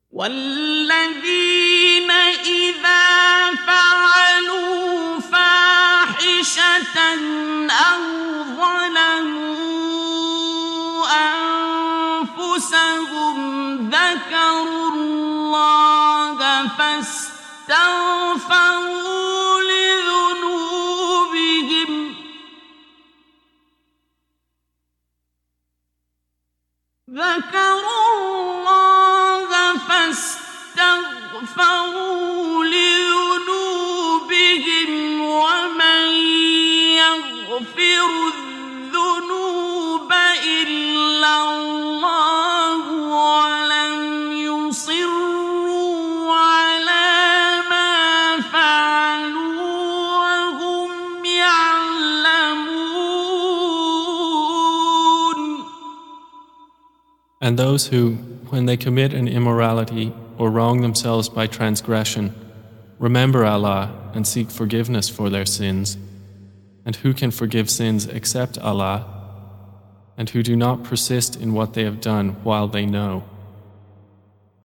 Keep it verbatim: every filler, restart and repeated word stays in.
والذين إذا فعلوا فاحشة أو ظلموا أنفسهم ذكروا الله فاستغفروا لذنوبهم ذكروا الله فاستغفروا لذنوبهم ومن يغفر الذنوب إلا الله ولم يصروا على ما فعلوا وهم يعلمون. And those who, when they commit an immorality or wrong themselves by transgression, remember Allah and seek forgiveness for their sins, and who can forgive sins except Allah, and who do not persist in what they have done while they know.